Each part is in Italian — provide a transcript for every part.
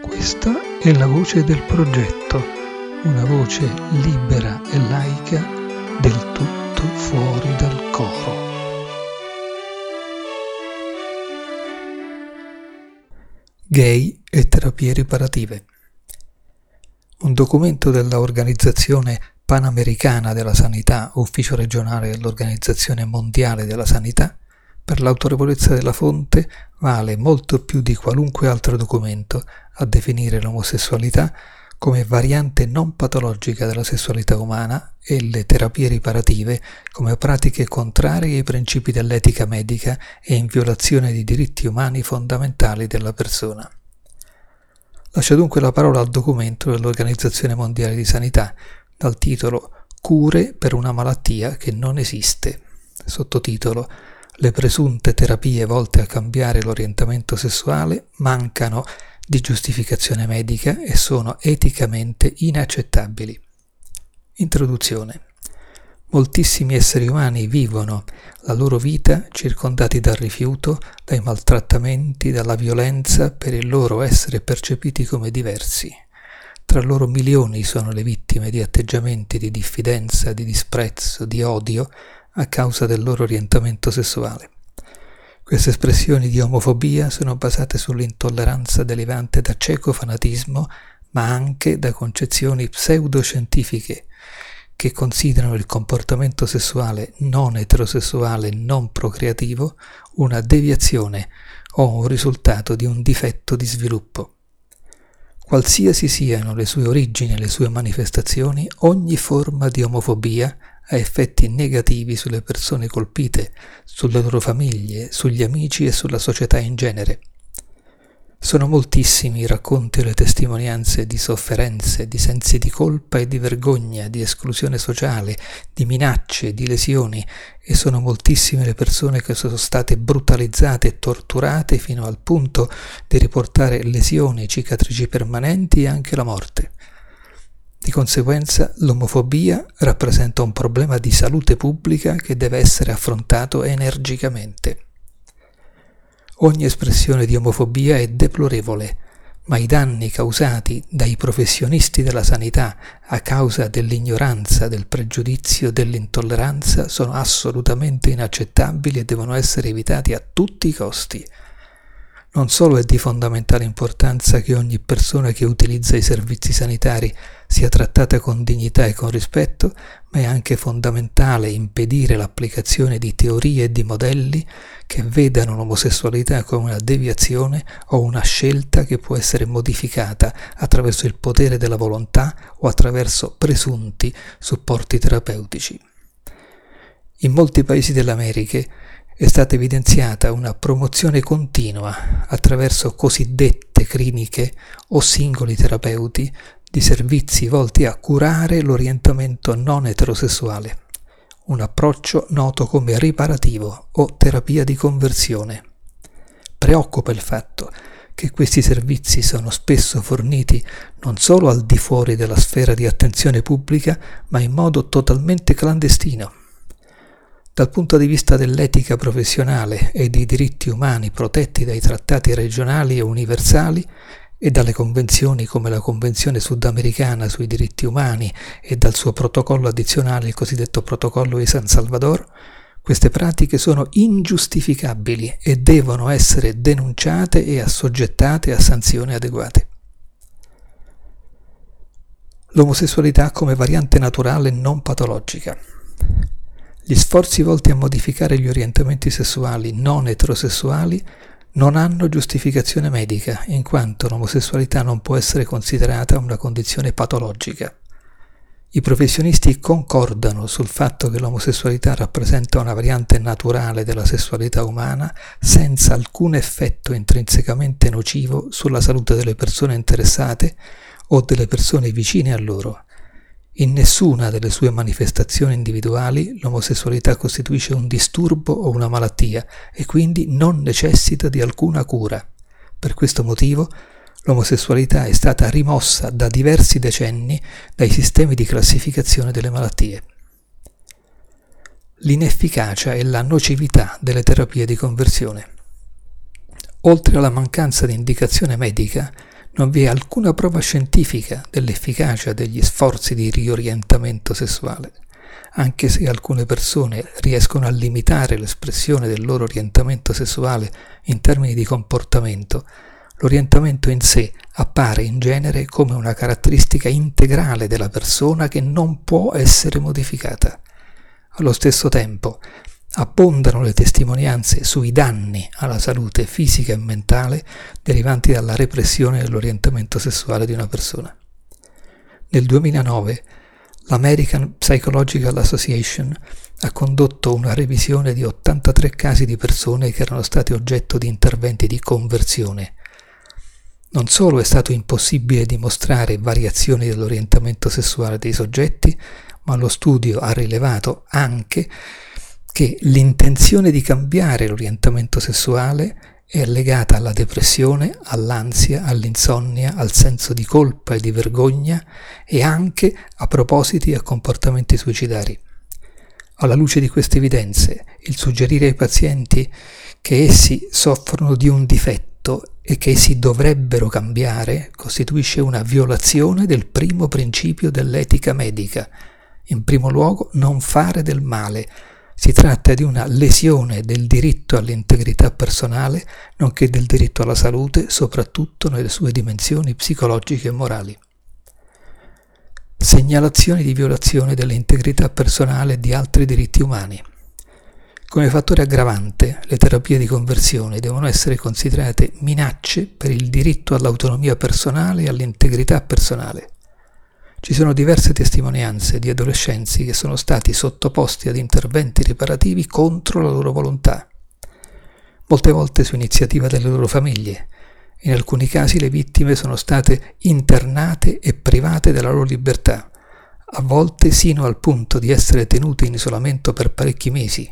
Questa è la voce del progetto, una voce libera e laica, del tutto fuori dal coro. Gay e terapie riparative. Un documento della Organizzazione Panamericana della Sanità, ufficio regionale dell'Organizzazione Mondiale della Sanità, per l'autorevolezza della fonte vale molto più di qualunque altro documento a definire l'omosessualità come variante non patologica della sessualità umana e le terapie riparative come pratiche contrarie ai principi dell'etica medica e in violazione di diritti umani fondamentali della persona. Lascio dunque la parola al documento dell'Organizzazione Mondiale di Sanità dal titolo Cure per una malattia che non esiste, sottotitolo Le presunte terapie volte a cambiare l'orientamento sessuale mancano di giustificazione medica e sono eticamente inaccettabili. Introduzione. Moltissimi esseri umani vivono la loro vita circondati dal rifiuto, dai maltrattamenti, dalla violenza per il loro essere percepiti come diversi. Tra loro milioni sono le vittime di atteggiamenti di diffidenza, di disprezzo, di odio a causa del loro orientamento sessuale. Queste espressioni di omofobia sono basate sull'intolleranza derivante da cieco fanatismo, ma anche da concezioni pseudoscientifiche che considerano il comportamento sessuale non eterosessuale non procreativo una deviazione o un risultato di un difetto di sviluppo. Qualsiasi siano le sue origini e le sue manifestazioni, ogni forma di omofobia ha effetti negativi sulle persone colpite, sulle loro famiglie, sugli amici e sulla società in genere. Sono moltissimi i racconti e le testimonianze di sofferenze, di sensi di colpa e di vergogna, di esclusione sociale, di minacce, di lesioni, e sono moltissime le persone che sono state brutalizzate e torturate fino al punto di riportare lesioni, cicatrici permanenti e anche la morte. Di conseguenza, l'omofobia rappresenta un problema di salute pubblica che deve essere affrontato energicamente. Ogni espressione di omofobia è deplorevole, ma i danni causati dai professionisti della sanità a causa dell'ignoranza, del pregiudizio, dell'intolleranza sono assolutamente inaccettabili e devono essere evitati a tutti i costi. Non solo è di fondamentale importanza che ogni persona che utilizza i servizi sanitari sia trattata con dignità e con rispetto, ma è anche fondamentale impedire l'applicazione di teorie e di modelli che vedano l'omosessualità come una deviazione o una scelta che può essere modificata attraverso il potere della volontà o attraverso presunti supporti terapeutici. In molti paesi delle Americhe è stata evidenziata una promozione continua attraverso cosiddette cliniche o singoli terapeuti di servizi volti a curare l'orientamento non eterosessuale, un approccio noto come riparativo o terapia di conversione. Preoccupa il fatto che questi servizi sono spesso forniti non solo al di fuori della sfera di attenzione pubblica, ma in modo totalmente clandestino. Dal punto di vista dell'etica professionale e dei diritti umani protetti dai trattati regionali e universali e dalle convenzioni come la Convenzione Sudamericana sui diritti umani e dal suo protocollo addizionale, il cosiddetto Protocollo di San Salvador, queste pratiche sono ingiustificabili e devono essere denunciate e assoggettate a sanzioni adeguate. L'omosessualità come variante naturale non patologica. Gli sforzi volti a modificare gli orientamenti sessuali non eterosessuali non hanno giustificazione medica, in quanto l'omosessualità non può essere considerata una condizione patologica. I professionisti concordano sul fatto che l'omosessualità rappresenta una variante naturale della sessualità umana senza alcun effetto intrinsecamente nocivo sulla salute delle persone interessate o delle persone vicine a loro. In nessuna delle sue manifestazioni individuali l'omosessualità costituisce un disturbo o una malattia e quindi non necessita di alcuna cura. Per questo motivo l'omosessualità è stata rimossa da diversi decenni dai sistemi di classificazione delle malattie. L'inefficacia e la nocività delle terapie di conversione. Oltre alla mancanza di indicazione medica, Non vi è alcuna prova scientifica dell'efficacia degli sforzi di riorientamento sessuale, anche se alcune persone riescono a limitare l'espressione del loro orientamento sessuale in termini di comportamento. L'orientamento in sé appare in genere come una caratteristica integrale della persona che non può essere modificata. Allo stesso tempo, abbondano le testimonianze sui danni alla salute fisica e mentale derivanti dalla repressione dell'orientamento sessuale di una persona. Nel 2009 l'American Psychological Association ha condotto una revisione di 83 casi di persone che erano stati oggetto di interventi di conversione. Non solo è stato impossibile dimostrare variazioni dell'orientamento sessuale dei soggetti, ma lo studio ha rilevato anche che l'intenzione di cambiare l'orientamento sessuale è legata alla depressione, all'ansia, all'insonnia, al senso di colpa e di vergogna e anche a propositi e a comportamenti suicidari. Alla luce di queste evidenze, il suggerire ai pazienti che essi soffrono di un difetto e che essi dovrebbero cambiare costituisce una violazione del primo principio dell'etica medica. In primo luogo, non fare del male. Si tratta di una lesione del diritto all'integrità personale, nonché del diritto alla salute, soprattutto nelle sue dimensioni psicologiche e morali. Segnalazioni di violazione dell'integrità personale e di altri diritti umani. Come fattore aggravante, le terapie di conversione devono essere considerate minacce per il diritto all'autonomia personale e all'integrità personale. Ci sono diverse testimonianze di adolescenti che sono stati sottoposti ad interventi riparativi contro la loro volontà, molte volte su iniziativa delle loro famiglie. In alcuni casi le vittime sono state internate e private della loro libertà, a volte sino al punto di essere tenute in isolamento per parecchi mesi.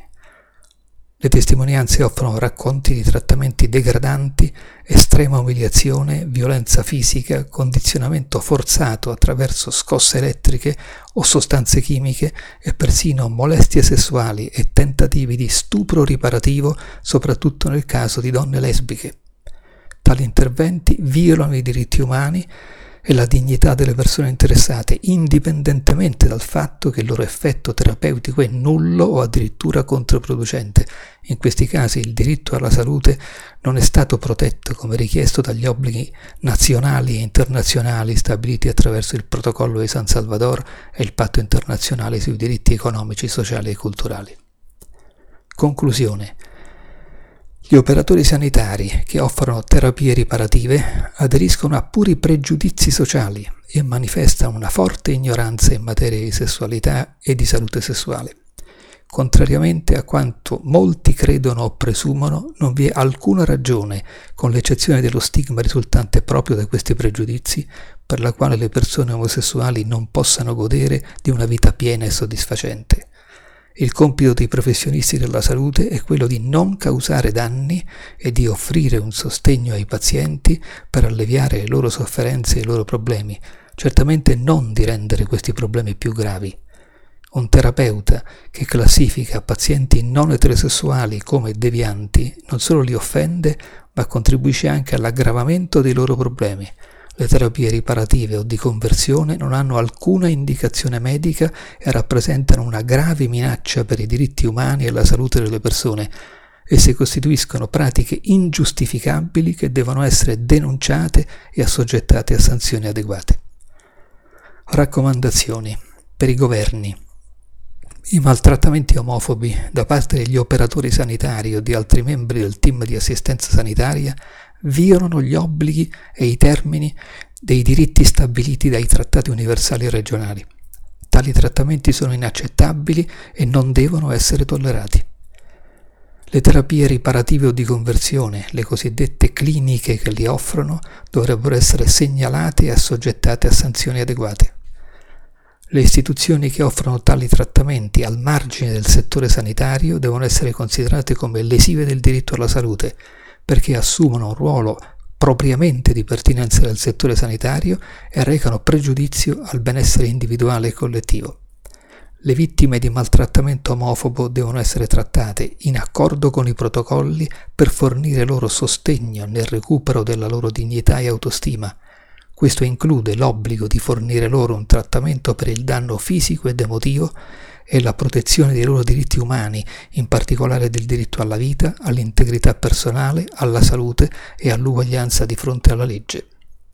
Le testimonianze offrono racconti di trattamenti degradanti, estrema umiliazione, violenza fisica, condizionamento forzato attraverso scosse elettriche o sostanze chimiche e persino molestie sessuali e tentativi di stupro riparativo, soprattutto nel caso di donne lesbiche. Tali interventi violano i diritti umani e la dignità delle persone interessate, indipendentemente dal fatto che il loro effetto terapeutico è nullo o addirittura controproducente. In questi casi il diritto alla salute non è stato protetto come richiesto dagli obblighi nazionali e internazionali stabiliti attraverso il Protocollo di San Salvador e il Patto internazionale sui diritti economici, sociali e culturali. Conclusione. Gli operatori sanitari che offrono terapie riparative aderiscono a puri pregiudizi sociali e manifestano una forte ignoranza in materia di sessualità e di salute sessuale. Contrariamente a quanto molti credono o presumono, non vi è alcuna ragione, con l'eccezione dello stigma risultante proprio da questi pregiudizi, per la quale le persone omosessuali non possano godere di una vita piena e soddisfacente. Il compito dei professionisti della salute è quello di non causare danni e di offrire un sostegno ai pazienti per alleviare le loro sofferenze e i loro problemi, certamente non di rendere questi problemi più gravi. Un terapeuta che classifica pazienti non eterosessuali come devianti non solo li offende, ma contribuisce anche all'aggravamento dei loro problemi. Le terapie riparative o di conversione non hanno alcuna indicazione medica e rappresentano una grave minaccia per i diritti umani e la salute delle persone. Esse costituiscono pratiche ingiustificabili che devono essere denunciate e assoggettate a sanzioni adeguate. Raccomandazioni per i governi. I maltrattamenti omofobi da parte degli operatori sanitari o di altri membri del team di assistenza sanitaria violano gli obblighi e i termini dei diritti stabiliti dai trattati universali e regionali. Tali trattamenti sono inaccettabili e non devono essere tollerati. Le terapie riparative o di conversione, le cosiddette cliniche che li offrono, dovrebbero essere segnalate e assoggettate a sanzioni adeguate. Le istituzioni che offrono tali trattamenti al margine del settore sanitario devono essere considerate come lesive del diritto alla salute, perché assumono un ruolo propriamente di pertinenza del settore sanitario e recano pregiudizio al benessere individuale e collettivo. Le vittime di maltrattamento omofobo devono essere trattate in accordo con i protocolli per fornire loro sostegno nel recupero della loro dignità e autostima. Questo include l'obbligo di fornire loro un trattamento per il danno fisico ed emotivo e la protezione dei loro diritti umani, in particolare del diritto alla vita, all'integrità personale, alla salute e all'uguaglianza di fronte alla legge.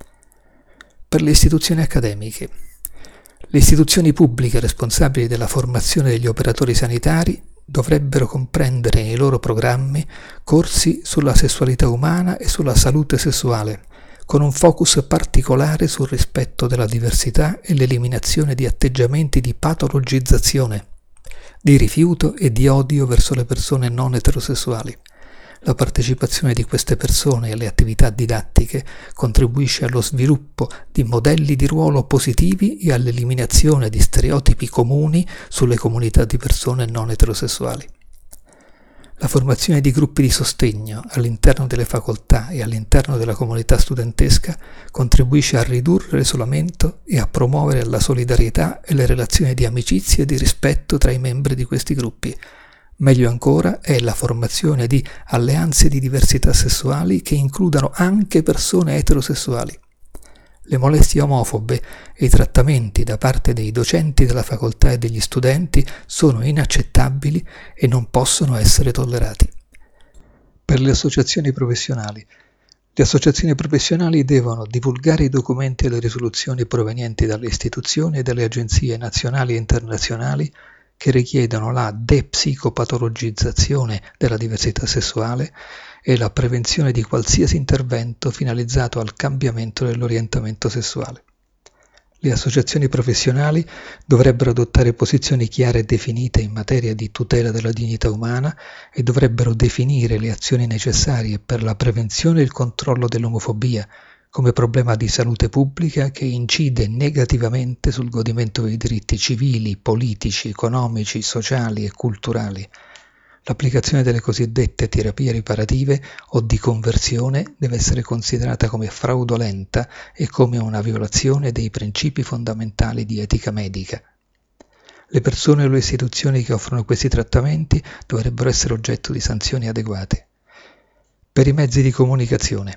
Per le istituzioni accademiche. Le istituzioni pubbliche responsabili della formazione degli operatori sanitari dovrebbero comprendere nei loro programmi corsi sulla sessualità umana e sulla salute sessuale, con un focus particolare sul rispetto della diversità e l'eliminazione di atteggiamenti di patologizzazione, di rifiuto e di odio verso le persone non eterosessuali. La partecipazione di queste persone alle attività didattiche contribuisce allo sviluppo di modelli di ruolo positivi e all'eliminazione di stereotipi comuni sulle comunità di persone non eterosessuali. La formazione di gruppi di sostegno all'interno delle facoltà e all'interno della comunità studentesca contribuisce a ridurre l'isolamento e a promuovere la solidarietà e le relazioni di amicizia e di rispetto tra i membri di questi gruppi. Meglio ancora è la formazione di alleanze di diversità sessuali che includano anche persone eterosessuali. Le molestie omofobe e i trattamenti da parte dei docenti della facoltà e degli studenti sono inaccettabili e non possono essere tollerati. Per le associazioni professionali. Le associazioni professionali devono divulgare i documenti e le risoluzioni provenienti dalle istituzioni e dalle agenzie nazionali e internazionali che richiedono la depsicopatologizzazione della diversità sessuale e la prevenzione di qualsiasi intervento finalizzato al cambiamento dell'orientamento sessuale. Le associazioni professionali dovrebbero adottare posizioni chiare e definite in materia di tutela della dignità umana e dovrebbero definire le azioni necessarie per la prevenzione e il controllo dell'omofobia come problema di salute pubblica che incide negativamente sul godimento dei diritti civili, politici, economici, sociali e culturali. L'applicazione delle cosiddette terapie riparative o di conversione deve essere considerata come fraudolenta e come una violazione dei principi fondamentali di etica medica. Le persone o le istituzioni che offrono questi trattamenti dovrebbero essere oggetto di sanzioni adeguate. Per i mezzi di comunicazione.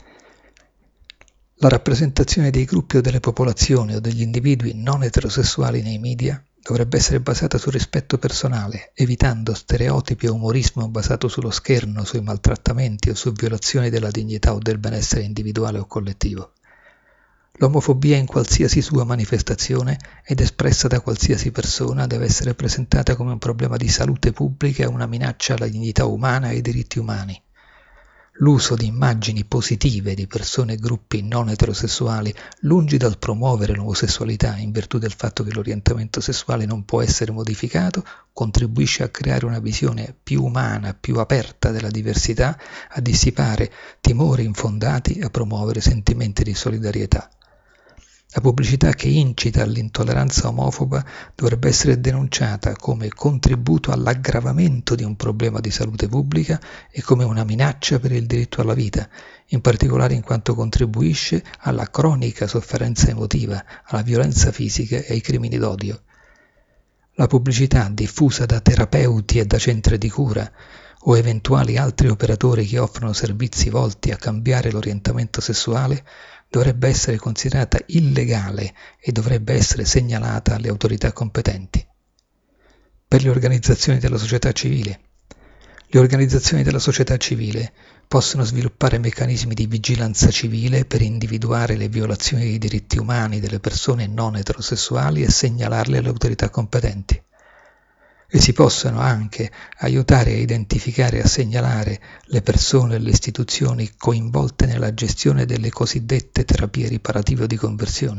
La rappresentazione dei gruppi o delle popolazioni o degli individui non eterosessuali nei media dovrebbe essere basata sul rispetto personale, evitando stereotipi e umorismo basato sullo scherno, sui maltrattamenti o su violazioni della dignità o del benessere individuale o collettivo. L'omofobia in qualsiasi sua manifestazione ed espressa da qualsiasi persona deve essere presentata come un problema di salute pubblica e una minaccia alla dignità umana e ai diritti umani. L'uso di immagini positive di persone e gruppi non eterosessuali, lungi dal promuovere l'omosessualità in virtù del fatto che l'orientamento sessuale non può essere modificato, contribuisce a creare una visione più umana, più aperta della diversità, a dissipare timori infondati e a promuovere sentimenti di solidarietà. La pubblicità che incita all'intolleranza omofoba dovrebbe essere denunciata come contributo all'aggravamento di un problema di salute pubblica e come una minaccia per il diritto alla vita, in particolare in quanto contribuisce alla cronica sofferenza emotiva, alla violenza fisica e ai crimini d'odio. La pubblicità diffusa da terapeuti e da centri di cura o eventuali altri operatori che offrono servizi volti a cambiare l'orientamento sessuale dovrebbe essere considerata illegale e dovrebbe essere segnalata alle autorità competenti. Per le organizzazioni della società civile. Le organizzazioni della società civile possono sviluppare meccanismi di vigilanza civile per individuare le violazioni dei diritti umani delle persone non eterosessuali e segnalarle alle autorità competenti. E si possono anche aiutare a identificare e a segnalare le persone e le istituzioni coinvolte nella gestione delle cosiddette terapie riparative o di conversione.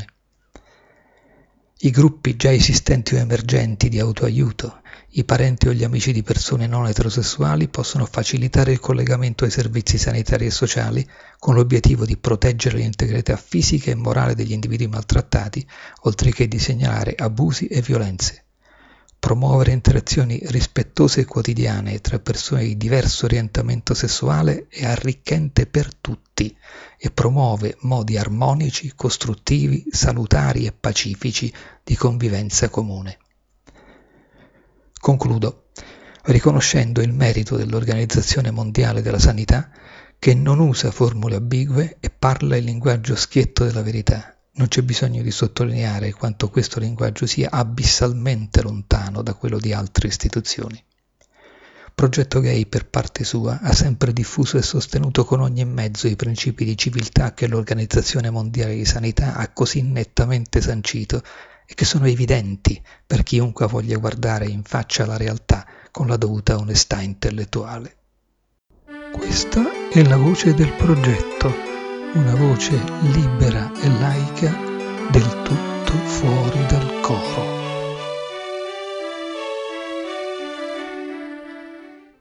I gruppi già esistenti o emergenti di autoaiuto, i parenti o gli amici di persone non eterosessuali possono facilitare il collegamento ai servizi sanitari e sociali con l'obiettivo di proteggere l'integrità fisica e morale degli individui maltrattati, oltre che di segnalare abusi e violenze. Promuovere interazioni rispettose e quotidiane tra persone di diverso orientamento sessuale è arricchente per tutti e promuove modi armonici, costruttivi, salutari e pacifici di convivenza comune. Concludo riconoscendo il merito dell'Organizzazione Mondiale della Sanità che non usa formule ambigue e parla il linguaggio schietto della verità. Non c'è bisogno di sottolineare quanto questo linguaggio sia abissalmente lontano da quello di altre istituzioni. Progetto Gay, per parte sua, ha sempre diffuso e sostenuto con ogni mezzo i principi di civiltà che l'Organizzazione Mondiale di Sanità ha così nettamente sancito e che sono evidenti per chiunque voglia guardare in faccia la realtà con la dovuta onestà intellettuale. Questa è la voce del progetto, una voce libera e laica del tutto fuori dal coro.